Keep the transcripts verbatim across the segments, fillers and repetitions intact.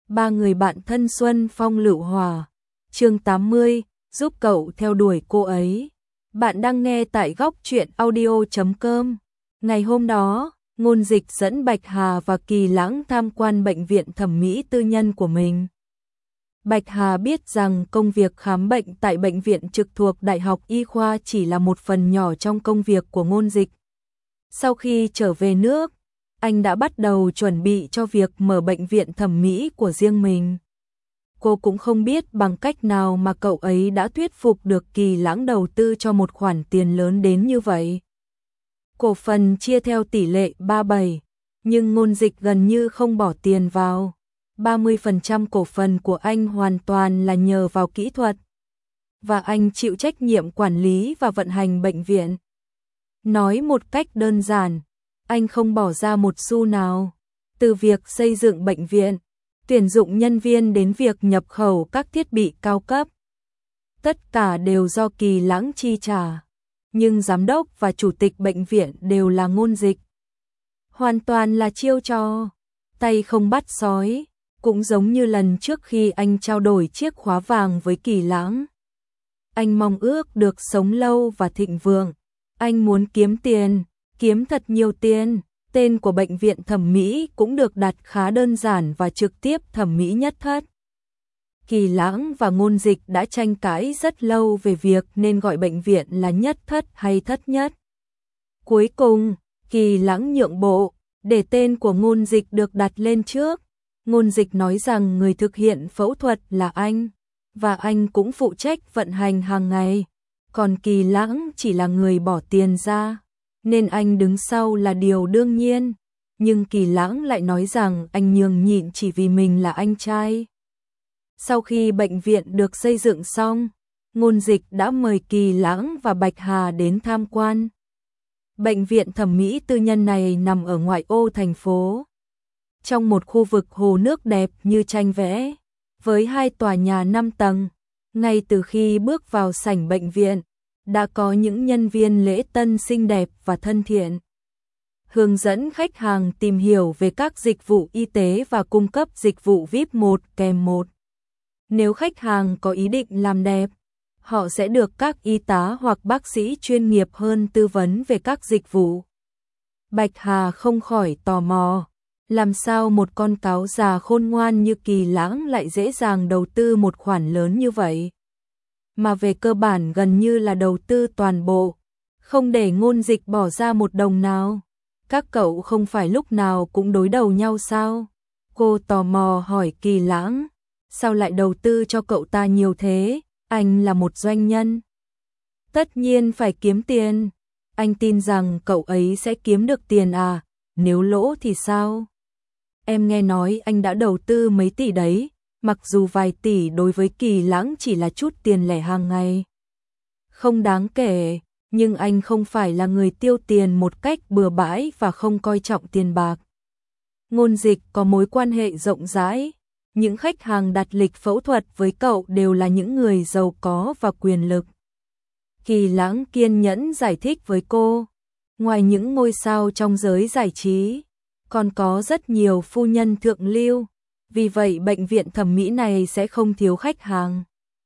Ba người bạn thân Xuân Phong Lựu Hòa. Chương tám mươi, giúp cậu theo đuổi cô ấy. Bạn đang nghe tại góc truyện audio chấm com. Ngày hôm đó, Ngôn Dịch dẫn Bạch Hà và Kỳ Lãng tham quan bệnh viện thẩm mỹ tư nhân của mình. Bạch Hà biết rằng công việc khám bệnh tại bệnh viện trực thuộc Đại học Y khoa chỉ là một phần nhỏ trong công việc của Ngôn Dịch. Sau khi trở về nước, anh đã bắt đầu chuẩn bị cho việc mở bệnh viện thẩm mỹ của riêng mình. Cô cũng không biết bằng cách nào mà cậu ấy đã thuyết phục được Kỳ Lãng đầu tư cho một khoản tiền lớn đến như vậy. Cổ phần chia theo tỷ lệ ba bảy, nhưng Ngôn Dịch gần như không bỏ tiền vào. ba mươi phần trăm cổ phần của anh hoàn toàn là nhờ vào kỹ thuật, và anh chịu trách nhiệm quản lý và vận hành bệnh viện. Nói một cách đơn giản, anh không bỏ ra một xu nào. Từ việc xây dựng bệnh viện, tuyển dụng nhân viên đến việc nhập khẩu các thiết bị cao cấp, tất cả đều do Kỳ Lãng chi trả. Nhưng giám đốc và chủ tịch bệnh viện đều là Ngôn Dịch. Hoàn toàn là chiêu trò, tay không bắt sói, cũng giống như lần trước khi anh trao đổi chiếc khóa vàng với Kỳ Lãng. Anh mong ước được sống lâu và thịnh vượng. Anh muốn kiếm tiền, kiếm thật nhiều tiền. Tên của bệnh viện thẩm mỹ cũng được đặt khá đơn giản và trực tiếp: Thẩm mỹ Nhất Thất. Kỳ Lãng và Ngôn Dịch đã tranh cãi rất lâu về việc nên gọi bệnh viện là Nhất Thất hay Thất Nhất. Cuối cùng, Kỳ Lãng nhượng bộ, để tên của Ngôn Dịch được đặt lên trước. Ngôn Dịch nói rằng người thực hiện phẫu thuật là anh, và anh cũng phụ trách vận hành hàng ngày, còn Kỳ Lãng chỉ là người bỏ tiền ra, nên anh đứng sau là điều đương nhiên. Nhưng Kỳ Lãng lại nói rằng anh nhường nhịn chỉ vì mình là anh trai. Sau khi bệnh viện được xây dựng xong, Ngôn Dịch đã mời Kỳ Lãng và Bạch Hà đến tham quan. Bệnh viện thẩm mỹ tư nhân này nằm ở ngoại ô thành phố, trong một khu vực hồ nước đẹp như tranh vẽ, với hai tòa nhà năm tầng. Ngay từ khi bước vào sảnh bệnh viện, đã có những nhân viên lễ tân xinh đẹp và thân thiện, hướng dẫn khách hàng tìm hiểu về các dịch vụ y tế và cung cấp dịch vụ vi ai pi một kèm một. Nếu khách hàng có ý định làm đẹp, họ sẽ được các y tá hoặc bác sĩ chuyên nghiệp hơn tư vấn về các dịch vụ. Bạch Hà không khỏi tò mò, làm sao một con cáo già khôn ngoan như Kỳ Lãng lại dễ dàng đầu tư một khoản lớn như vậy, mà về cơ bản gần như là đầu tư toàn bộ, không để Ngôn Dịch bỏ ra một đồng nào. Các cậu không phải lúc nào cũng đối đầu nhau sao? Cô tò mò hỏi Kỳ Lãng, sao lại đầu tư cho cậu ta nhiều thế? Anh là một doanh nhân, tất nhiên phải kiếm tiền. Anh tin rằng cậu ấy sẽ kiếm được tiền à? Nếu lỗ thì sao? Em nghe nói anh đã đầu tư mấy tỷ đấy. Mặc dù vài tỷ đối với Kỳ Lãng chỉ là chút tiền lẻ hàng ngày, không đáng kể, nhưng anh không phải là người tiêu tiền một cách bừa bãi và không coi trọng tiền bạc. Ngôn Dịch có mối quan hệ rộng rãi, những khách hàng đặt lịch phẫu thuật với cậu đều là những người giàu có và quyền lực. Kỳ Lãng kiên nhẫn giải thích với cô, ngoài những ngôi sao trong giới giải trí, còn có rất nhiều phu nhân thượng lưu. Vì vậy bệnh viện thẩm mỹ này sẽ không thiếu khách hàng.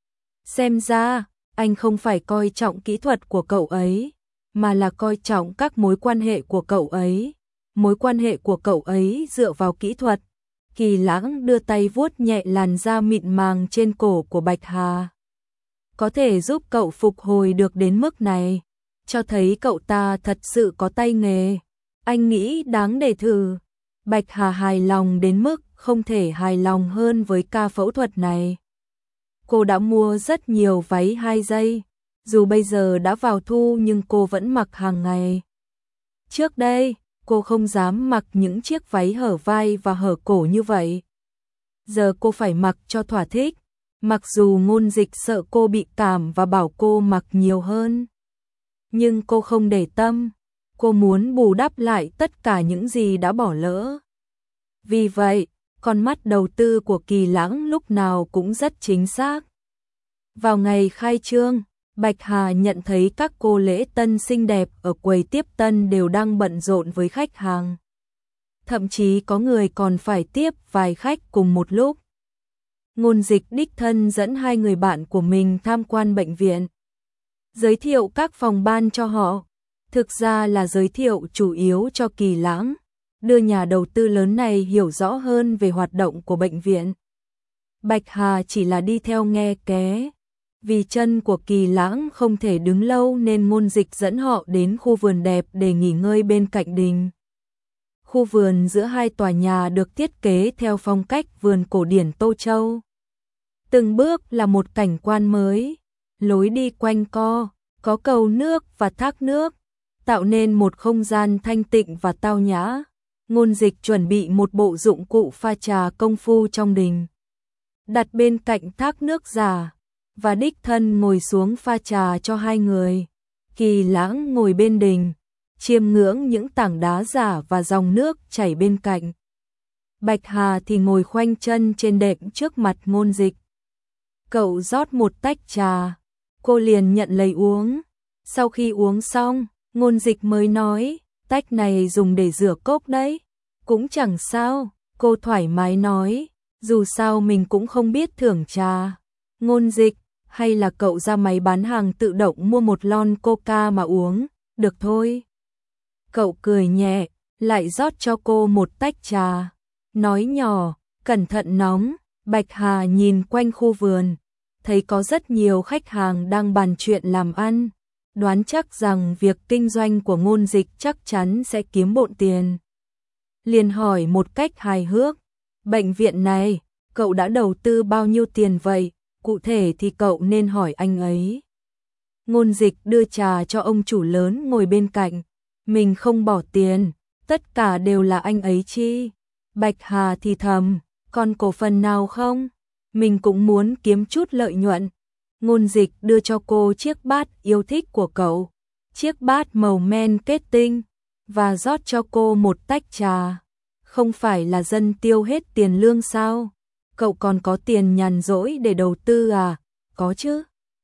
Xem ra, anh không phải coi trọng kỹ thuật của cậu ấy, mà là coi trọng các mối quan hệ của cậu ấy. Mối quan hệ của cậu ấy dựa vào kỹ thuật. Kỳ Lãng đưa tay vuốt nhẹ làn da mịn màng trên cổ của Bạch Hà. Có thể giúp cậu phục hồi được đến mức này, cho thấy cậu ta thật sự có tay nghề. Anh nghĩ đáng để thử. Bạch Hà hài lòng đến mức không thể hài lòng hơn với ca phẫu thuật này. Cô đã mua rất nhiều váy hai giây, dù bây giờ đã vào thu nhưng cô vẫn mặc hàng ngày. Trước đây, cô không dám mặc những chiếc váy hở vai và hở cổ như vậy. Giờ cô phải mặc cho thỏa thích, mặc dù Ngôn Dịch sợ cô bị cảm và bảo cô mặc nhiều hơn. Nhưng cô không để tâm, cô muốn bù đắp lại tất cả những gì đã bỏ lỡ. Vì vậy, con mắt đầu tư của Kỳ Lãng lúc nào cũng rất chính xác. Vào ngày khai trương, Bạch Hà nhận thấy các cô lễ tân xinh đẹp ở quầy tiếp tân đều đang bận rộn với khách hàng. Thậm chí có người còn phải tiếp vài khách cùng một lúc. Ngôn Dịch đích thân dẫn hai người bạn của mình tham quan bệnh viện, giới thiệu các phòng ban cho họ. Thực ra là giới thiệu chủ yếu cho Kỳ Lãng, đưa nhà đầu tư lớn này hiểu rõ hơn về hoạt động của bệnh viện. Bạch Hà chỉ là đi theo nghe ké. Vì chân của Kỳ Lãng không thể đứng lâu nên Ngôn Dịch dẫn họ đến khu vườn đẹp để nghỉ ngơi bên cạnh đình. Khu vườn giữa hai tòa nhà được thiết kế theo phong cách vườn cổ điển Tô Châu. Từng bước là một cảnh quan mới, lối đi quanh co, có cầu nước và thác nước, tạo nên một không gian thanh tịnh và tao nhã. Ngôn Dịch chuẩn bị một bộ dụng cụ pha trà công phu trong đình, đặt bên cạnh thác nước giả, và đích thân ngồi xuống pha trà cho hai người. Kỳ Lãng ngồi bên đình, chiêm ngưỡng những tảng đá giả và dòng nước chảy bên cạnh. Bạch Hà thì ngồi khoanh chân trên đệm trước mặt Ngôn Dịch. Cậu rót một tách trà, cô liền nhận lấy uống. Sau khi uống xong, Ngôn Dịch mới nói, tách này dùng để rửa cốc đấy. Cũng chẳng sao, cô thoải mái nói, dù sao mình cũng không biết thưởng trà. Ngôn Dịch, hay là cậu ra máy bán hàng tự động mua một lon coca mà uống, được thôi. Cậu cười nhẹ, lại rót cho cô một tách trà, nói nhỏ, cẩn thận nóng. Bạch Hà nhìn quanh khu vườn, thấy có rất nhiều khách hàng đang bàn chuyện làm ăn, đoán chắc rằng việc kinh doanh của Ngôn Dịch chắc chắn sẽ kiếm bộn tiền. Liền hỏi một cách hài hước, bệnh viện này, cậu đã đầu tư bao nhiêu tiền vậy? Cụ thể thì cậu nên hỏi anh ấy. Ngôn Dịch đưa trà cho ông chủ lớn ngồi bên cạnh. Mình không bỏ tiền, tất cả đều là anh ấy chi. Bạch Hà thì thầm, còn cổ phần nào không? Mình cũng muốn kiếm chút lợi nhuận. Ngôn Dịch đưa cho cô chiếc bát yêu thích của cậu, chiếc bát màu men kết tinh, và rót cho cô một tách trà. Không phải là dân tiêu hết tiền lương sao? Cậu còn có tiền nhàn rỗi để đầu tư à? Có chứ.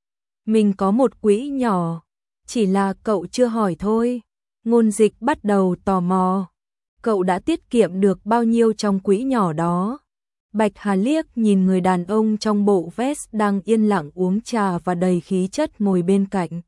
Mình có một quỹ nhỏ, chỉ là cậu chưa hỏi thôi. Ngôn Dịch bắt đầu tò mò. Cậu đã tiết kiệm được bao nhiêu trong quỹ nhỏ đó? Bạch Hà liếc nhìn người đàn ông trong bộ vest đang yên lặng uống trà và đầy khí chất ngồi bên cạnh.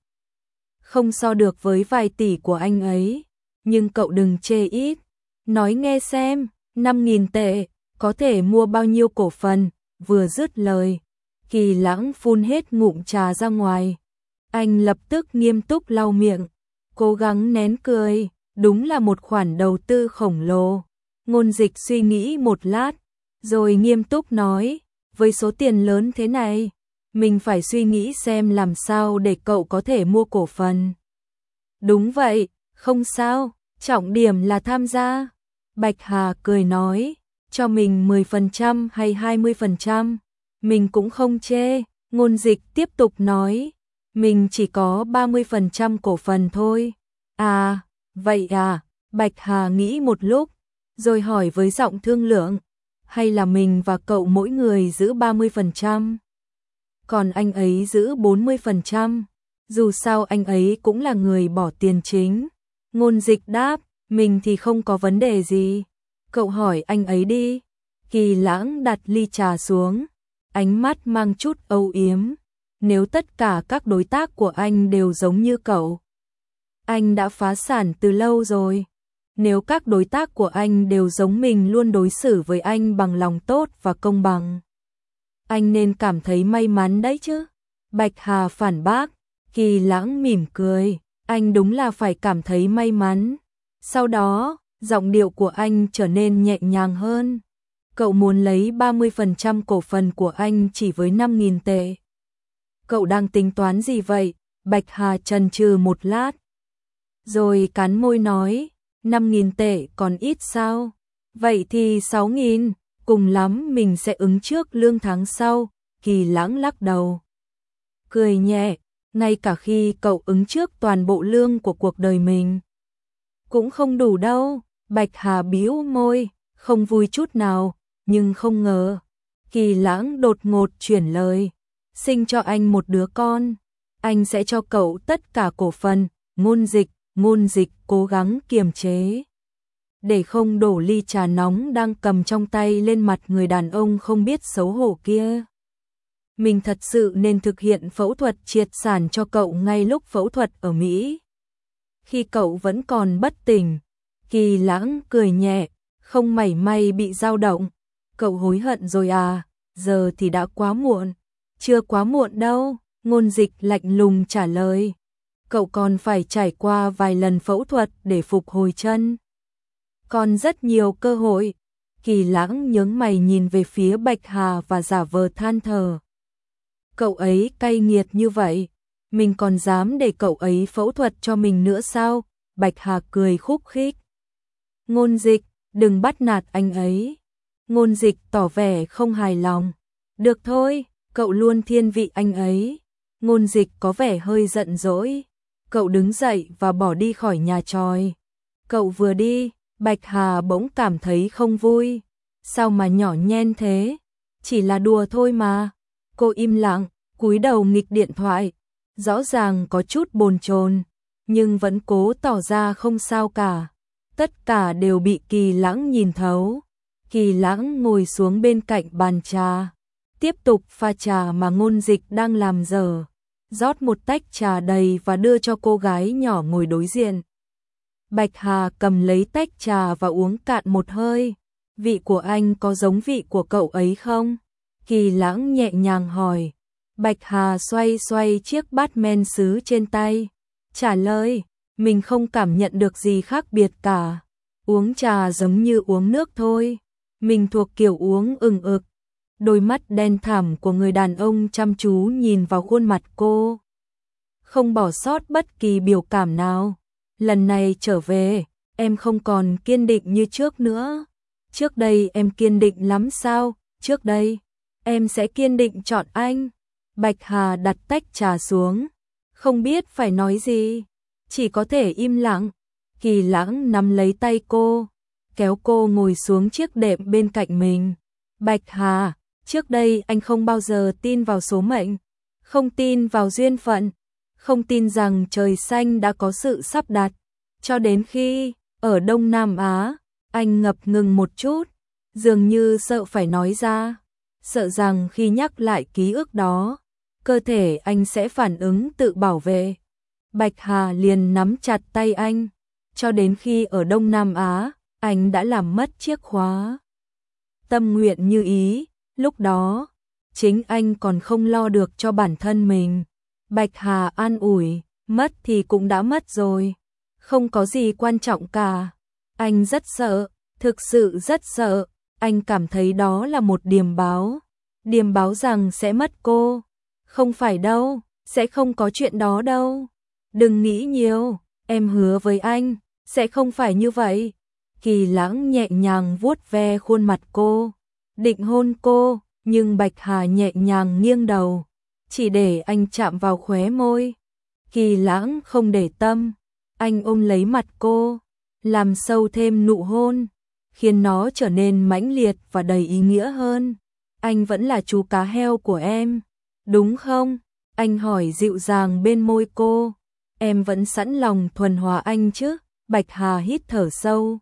Không so được với vài tỷ của anh ấy, nhưng cậu đừng chê ít. Nói nghe xem, năm nghìn tệ, có thể mua bao nhiêu cổ phần? Vừa dứt lời, Kỳ Lãng phun hết ngụm trà ra ngoài. Anh lập tức nghiêm túc lau miệng, cố gắng nén cười, đúng là một khoản đầu tư khổng lồ. Ngôn Dịch suy nghĩ một lát, rồi nghiêm túc nói, với số tiền lớn thế này, mình phải suy nghĩ xem làm sao để cậu có thể mua cổ phần. Đúng vậy, không sao, trọng điểm là tham gia. Bạch Hà cười nói, cho mình mười phần trăm hay hai mươi phần trăm, mình cũng không chê. Ngôn Dịch tiếp tục nói, mình chỉ có ba mươi phần trăm cổ phần thôi. À, vậy à, Bạch Hà nghĩ một lúc, rồi hỏi với giọng thương lượng, hay là mình và cậu mỗi người giữ ba mươi phần trăm, còn anh ấy giữ bốn mươi phần trăm, dù sao anh ấy cũng là người bỏ tiền chính. Ngôn Dịch đáp, mình thì không có vấn đề gì, cậu hỏi anh ấy đi. Kỳ Lãng đặt ly trà xuống, ánh mắt mang chút âu yếm, nếu tất cả các đối tác của anh đều giống như cậu, anh đã phá sản từ lâu rồi. Nếu các đối tác của anh đều giống mình, luôn đối xử với anh bằng lòng tốt và công bằng, anh nên cảm thấy may mắn đấy chứ. Bạch Hà phản bác. Kỳ Lãng mỉm cười, anh đúng là phải cảm thấy may mắn. Sau đó, giọng điệu của anh trở nên nhẹ nhàng hơn. Cậu muốn lấy ba mươi phần trăm cổ phần của anh chỉ với năm nghìn tệ. Cậu đang tính toán gì vậy? Bạch Hà chần chừ một lát, rồi cắn môi nói, năm nghìn tệ còn ít sao? Vậy thì sáu nghìn, cùng lắm mình sẽ ứng trước lương tháng sau. Kỳ Lãng lắc đầu, cười nhẹ, ngay cả khi cậu ứng trước toàn bộ lương của cuộc đời mình, cũng không đủ đâu. Bạch Hà bĩu môi, không vui chút nào, nhưng không ngờ, Kỳ Lãng đột ngột chuyển lời, sinh cho anh một đứa con, anh sẽ cho cậu tất cả cổ phần. Ngôn Dịch, Ngôn Dịch cố gắng kiềm chế để không đổ ly trà nóng đang cầm trong tay lên mặt người đàn ông không biết xấu hổ kia. Mình thật sự nên thực hiện phẫu thuật triệt sản cho cậu ngay lúc phẫu thuật ở Mỹ. Khi cậu vẫn còn bất tỉnh, Kỳ Lãng cười nhẹ, không mảy may bị dao động. Cậu hối hận rồi à, giờ thì đã quá muộn. Chưa quá muộn đâu, Ngôn Dịch lạnh lùng trả lời. Cậu còn phải trải qua vài lần phẫu thuật để phục hồi chân. Còn rất nhiều cơ hội. Kỳ Lãng nhướng mày nhìn về phía Bạch Hà và giả vờ than thở. Cậu ấy cay nghiệt như vậy, mình còn dám để cậu ấy phẫu thuật cho mình nữa sao? Bạch Hà cười khúc khích. Ngôn Dịch, đừng bắt nạt anh ấy. Ngôn Dịch tỏ vẻ không hài lòng. Được thôi, cậu luôn thiên vị anh ấy. Ngôn Dịch có vẻ hơi giận dỗi. Cậu đứng dậy và bỏ đi khỏi nhà tròi. Cậu vừa đi, Bạch Hà bỗng cảm thấy không vui. Sao mà nhỏ nhen thế? Chỉ là đùa thôi mà. Cô im lặng, cúi đầu nghịch điện thoại. Rõ ràng có chút bồn chồn, nhưng vẫn cố tỏ ra không sao cả. Tất cả đều bị Kỳ Lãng nhìn thấu. Kỳ Lãng ngồi xuống bên cạnh bàn trà, tiếp tục pha trà mà Ngôn Dịch đang làm dở. Rót một tách trà đầy và đưa cho cô gái nhỏ ngồi đối diện. Bạch Hà cầm lấy tách trà và uống cạn một hơi. Vị của anh có giống vị của cậu ấy không? Kỳ Lãng nhẹ nhàng hỏi. Bạch Hà xoay xoay chiếc bát men sứ trên tay. Trả lời, mình không cảm nhận được gì khác biệt cả. Uống trà giống như uống nước thôi. Mình thuộc kiểu uống ừng ực. Đôi mắt đen thẳm của người đàn ông chăm chú nhìn vào khuôn mặt cô. Không bỏ sót bất kỳ biểu cảm nào. Lần này trở về, em không còn kiên định như trước nữa. Trước đây em kiên định lắm sao? Trước đây, em sẽ kiên định chọn anh. Bạch Hà đặt tách trà xuống. Không biết phải nói gì. Chỉ có thể im lặng. Kỳ Lãng nắm lấy tay cô, kéo cô ngồi xuống chiếc đệm bên cạnh mình. Bạch Hà, trước đây anh không bao giờ tin vào số mệnh, không tin vào duyên phận, không tin rằng trời xanh đã có sự sắp đặt. Cho đến khi, ở Đông Nam Á, anh ngập ngừng một chút, dường như sợ phải nói ra, sợ rằng khi nhắc lại ký ức đó, cơ thể anh sẽ phản ứng tự bảo vệ. Bạch Hà liền nắm chặt tay anh, cho đến khi ở Đông Nam Á, anh đã làm mất chiếc khóa tâm nguyện như ý. Lúc đó, chính anh còn không lo được cho bản thân mình. Bạch Hà an ủi, mất thì cũng đã mất rồi, không có gì quan trọng cả. Anh rất sợ, thực sự rất sợ. Anh cảm thấy đó là một điềm báo, điềm báo rằng sẽ mất cô. Không phải đâu, sẽ không có chuyện đó đâu. Đừng nghĩ nhiều, em hứa với anh, sẽ không phải như vậy. Kỳ Lãng nhẹ nhàng vuốt ve khuôn mặt cô, định hôn cô, nhưng Bạch Hà nhẹ nhàng nghiêng đầu, chỉ để anh chạm vào khóe môi. Kỳ Lãng không để tâm, anh ôm lấy mặt cô, làm sâu thêm nụ hôn, khiến nó trở nên mãnh liệt và đầy ý nghĩa hơn. Anh vẫn là chú cá heo của em, đúng không? Anh hỏi dịu dàng bên môi cô. Em vẫn sẵn lòng thuần hóa anh chứ? Bạch Hà hít thở sâu,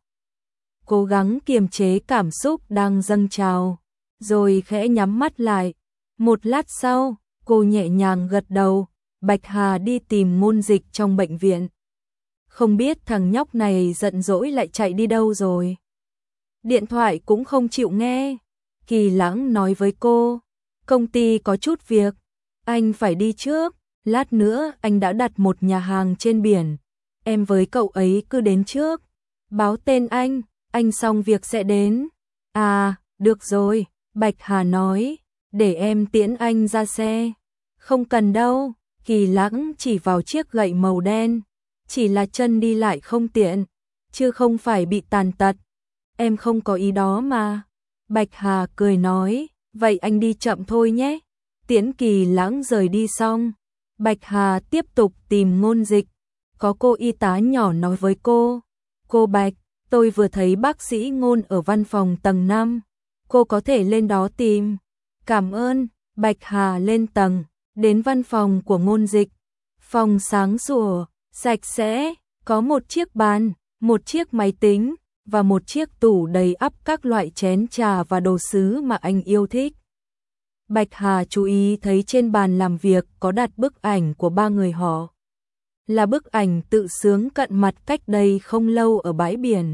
cố gắng kiềm chế cảm xúc đang dâng trào, rồi khẽ nhắm mắt lại. Một lát sau, cô nhẹ nhàng gật đầu. Bạch Hà đi tìm Ngôn Dịch trong bệnh viện. Không biết thằng nhóc này giận dỗi lại chạy đi đâu rồi. Điện thoại cũng không chịu nghe. Kỳ Lãng nói với cô, công ty có chút việc, anh phải đi trước. Lát nữa anh đã đặt một nhà hàng trên biển, em với cậu ấy cứ đến trước, báo tên anh, anh xong việc sẽ đến. À, được rồi, Bạch Hà nói, để em tiễn anh ra xe. Không cần đâu. Kỳ Lãng chỉ vào chiếc gậy màu đen, chỉ là chân đi lại không tiện, chứ không phải bị tàn tật. Em không có ý đó mà. Bạch Hà cười nói, vậy anh đi chậm thôi nhé. Tiễn Kỳ Lãng rời đi xong, Bạch Hà tiếp tục tìm Ngôn Dịch. Có cô y tá nhỏ nói với cô, cô Bạch, tôi vừa thấy bác sĩ Ngôn ở văn phòng tầng năm, cô có thể lên đó tìm. Cảm ơn. Bạch Hà lên tầng, đến văn phòng của Ngôn Dịch. Phòng sáng sủa, sạch sẽ, có một chiếc bàn, một chiếc máy tính, và một chiếc tủ đầy ắp các loại chén trà và đồ sứ mà anh yêu thích. Bạch Hà chú ý thấy trên bàn làm việc có đặt bức ảnh của ba người họ. Là bức ảnh tự sướng cận mặt cách đây không lâu ở bãi biển.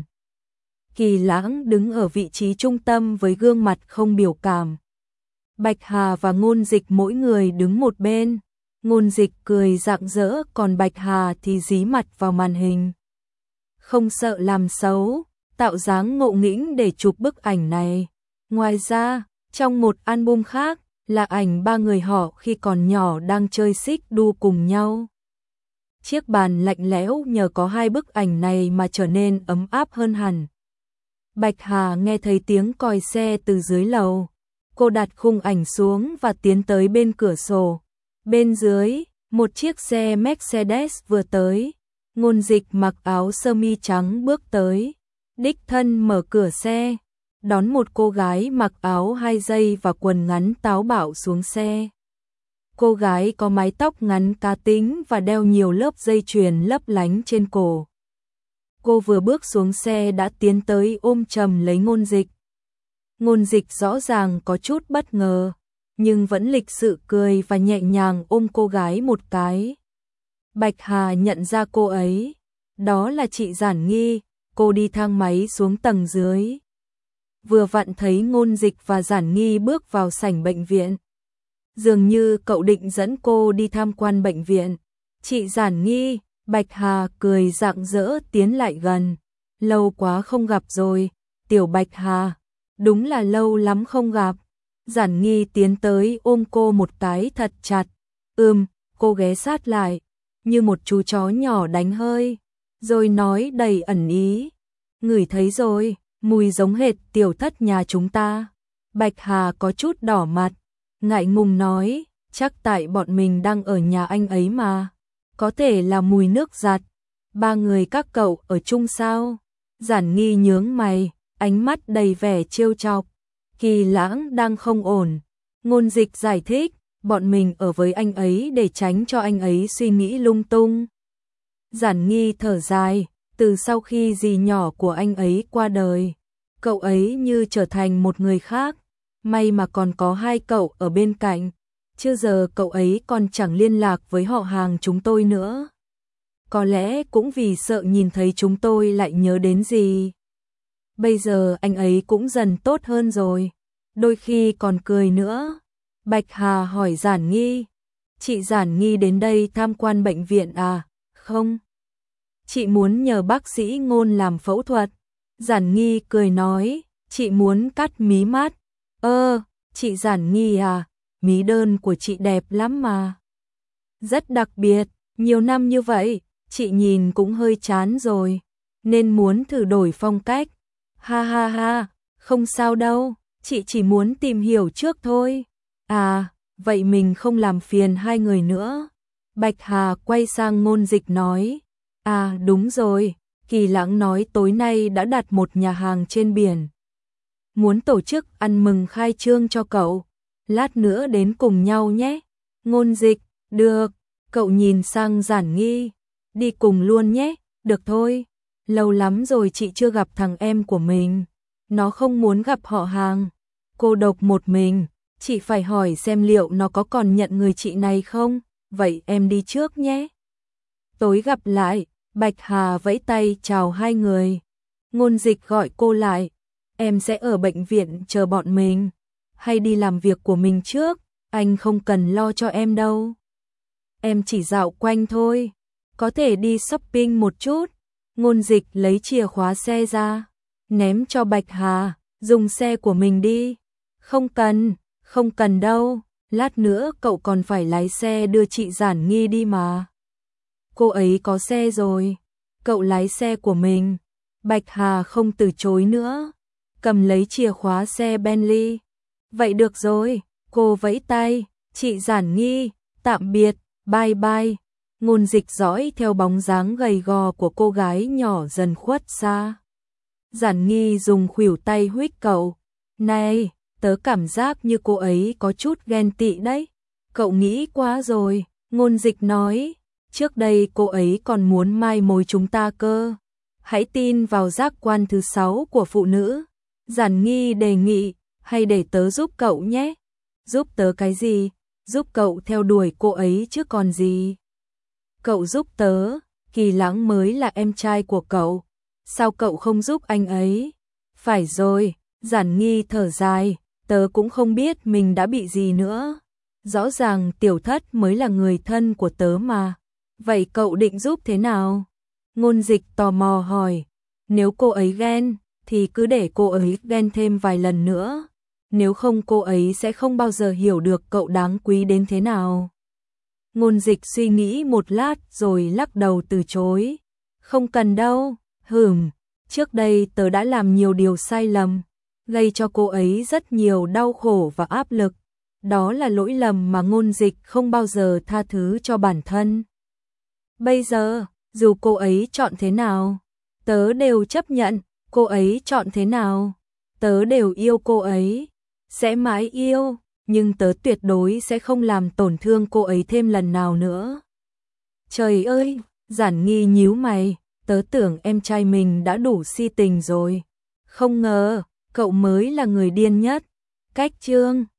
Kỳ Lãng đứng ở vị trí trung tâm với gương mặt không biểu cảm. Bạch Hà và Ngôn Dịch mỗi người đứng một bên. Ngôn Dịch cười rạng rỡ, còn Bạch Hà thì dí mặt vào màn hình. Không sợ làm xấu, tạo dáng ngộ nghĩnh để chụp bức ảnh này. Ngoài ra, trong một album khác là ảnh ba người họ khi còn nhỏ đang chơi xích đu cùng nhau. Chiếc bàn lạnh lẽo nhờ có hai bức ảnh này mà trở nên ấm áp hơn hẳn. Bạch Hà nghe thấy tiếng còi xe từ dưới lầu. Cô đặt khung ảnh xuống và tiến tới bên cửa sổ. Bên dưới, một chiếc xe Mercedes vừa tới. Ngôn Dịch mặc áo sơ mi trắng bước tới. Đích thân mở cửa xe, đón một cô gái mặc áo hai dây và quần ngắn táo bạo xuống xe. Cô gái có mái tóc ngắn cá tính và đeo nhiều lớp dây chuyền lấp lánh trên cổ. Cô vừa bước xuống xe đã tiến tới ôm chầm lấy Ngôn Dịch. Ngôn Dịch rõ ràng có chút bất ngờ, nhưng vẫn lịch sự cười và nhẹ nhàng ôm cô gái một cái. Bạch Hà nhận ra cô ấy, đó là chị Giản Nghi. Cô đi thang máy xuống tầng dưới. Vừa vặn thấy Ngôn Dịch và Giản Nghi bước vào sảnh bệnh viện. Dường như cậu định dẫn cô đi tham quan bệnh viện. Chị Giản Nghi, Bạch Hà cười rạng rỡ tiến lại gần. Lâu quá không gặp rồi, tiểu Bạch Hà. Đúng là lâu lắm không gặp. Giản Nghi tiến tới ôm cô một cái thật chặt. Ừm, cô ghé sát lại, như một chú chó nhỏ đánh hơi. Rồi nói đầy ẩn ý. Ngửi thấy rồi, mùi giống hệt tiểu thất nhà chúng ta. Bạch Hà có chút đỏ mặt, ngại ngùng nói, chắc tại bọn mình đang ở nhà anh ấy mà. Có thể là mùi nước giặt. Ba người các cậu ở chung sao? Giản Nghi nhướng mày, ánh mắt đầy vẻ trêu chọc. Kỳ Lãng đang không ổn. Ngôn Dịch giải thích, bọn mình ở với anh ấy để tránh cho anh ấy suy nghĩ lung tung. Giản Nghi thở dài, từ sau khi dì nhỏ của anh ấy qua đời, cậu ấy như trở thành một người khác. May mà còn có hai cậu ở bên cạnh, chứ giờ cậu ấy còn chẳng liên lạc với họ hàng chúng tôi nữa. Có lẽ cũng vì sợ nhìn thấy chúng tôi lại nhớ đến gì. Bây giờ anh ấy cũng dần tốt hơn rồi, đôi khi còn cười nữa. Bạch Hà hỏi Giản Nghi, chị Giản Nghi đến đây tham quan bệnh viện à? Không. Chị muốn nhờ bác sĩ Ngôn làm phẫu thuật. Giản Nghi cười nói, chị muốn cắt mí mắt. Ơ, chị Giản Nghi à, mí đơn của chị đẹp lắm mà. Rất đặc biệt, nhiều năm như vậy, chị nhìn cũng hơi chán rồi, nên muốn thử đổi phong cách. Ha ha ha, không sao đâu, chị chỉ muốn tìm hiểu trước thôi. À, vậy mình không làm phiền hai người nữa. Bạch Hà quay sang Ngôn Dịch nói, à đúng rồi, Kỳ Lãng nói tối nay đã đặt một nhà hàng trên biển. Muốn tổ chức ăn mừng khai trương cho cậu, lát nữa đến cùng nhau nhé. Ngôn Dịch, được, cậu nhìn sang Giản Nghi, đi cùng luôn nhé, được thôi. Lâu lắm rồi chị chưa gặp thằng em của mình, nó không muốn gặp họ hàng, cô độc một mình, chị phải hỏi xem liệu nó có còn nhận người chị này không, vậy em đi trước nhé. Tối gặp lại, Bạch Hà vẫy tay chào hai người. Ngôn Dịch gọi cô lại, em sẽ ở bệnh viện chờ bọn mình, hay đi làm việc của mình trước, anh không cần lo cho em đâu. Em chỉ dạo quanh thôi, có thể đi shopping một chút. Ngôn Dịch lấy chìa khóa xe ra, ném cho Bạch Hà, dùng xe của mình đi. Không cần, không cần đâu, lát nữa cậu còn phải lái xe đưa chị Giản Nghi đi mà. Cô ấy có xe rồi, cậu lái xe của mình. Bạch Hà không từ chối nữa, cầm lấy chìa khóa xe Bentley. Vậy được rồi, cô vẫy tay, chị Giản Nghi, tạm biệt, bye bye. Ngôn Dịch dõi theo bóng dáng gầy gò của cô gái nhỏ dần khuất xa. Giản Nghi dùng khuỷu tay huých cậu, này, tớ cảm giác như cô ấy có chút ghen tị đấy. Cậu nghĩ quá rồi, Ngôn Dịch nói, trước đây cô ấy còn muốn mai mối chúng ta cơ. hãy tin vào giác quan thứ sáu của phụ nữ. Giản Nghi đề nghị, hay để tớ giúp cậu nhé. Giúp tớ cái gì? Giúp cậu theo đuổi cô ấy chứ còn gì. Cậu giúp tớ, Kỳ Lãng mới là em trai của cậu. Sao cậu không giúp anh ấy? Phải rồi, Giản Nghi thở dài, tớ cũng không biết mình đã bị gì nữa. Rõ ràng Tiểu Thất mới là người thân của tớ mà. Vậy cậu định giúp thế nào? Ngôn Dịch tò mò hỏi. Nếu cô ấy ghen, thì cứ để cô ấy ghen thêm vài lần nữa. Nếu không cô ấy sẽ không bao giờ hiểu được cậu đáng quý đến thế nào. Ngôn Dịch suy nghĩ một lát rồi lắc đầu từ chối. Không cần đâu, hừm, trước đây tớ đã làm nhiều điều sai lầm, gây cho cô ấy rất nhiều đau khổ và áp lực. Đó là lỗi lầm mà Ngôn Dịch không bao giờ tha thứ cho bản thân. Bây giờ, dù cô ấy chọn thế nào, tớ đều chấp nhận, cô ấy chọn thế nào, tớ đều yêu cô ấy, sẽ mãi yêu, nhưng tớ tuyệt đối sẽ không làm tổn thương cô ấy thêm lần nào nữa. Trời ơi, Giản Nghi nhíu mày, tớ tưởng em trai mình đã đủ si tình rồi. Không ngờ, cậu mới là người điên nhất. Cách chương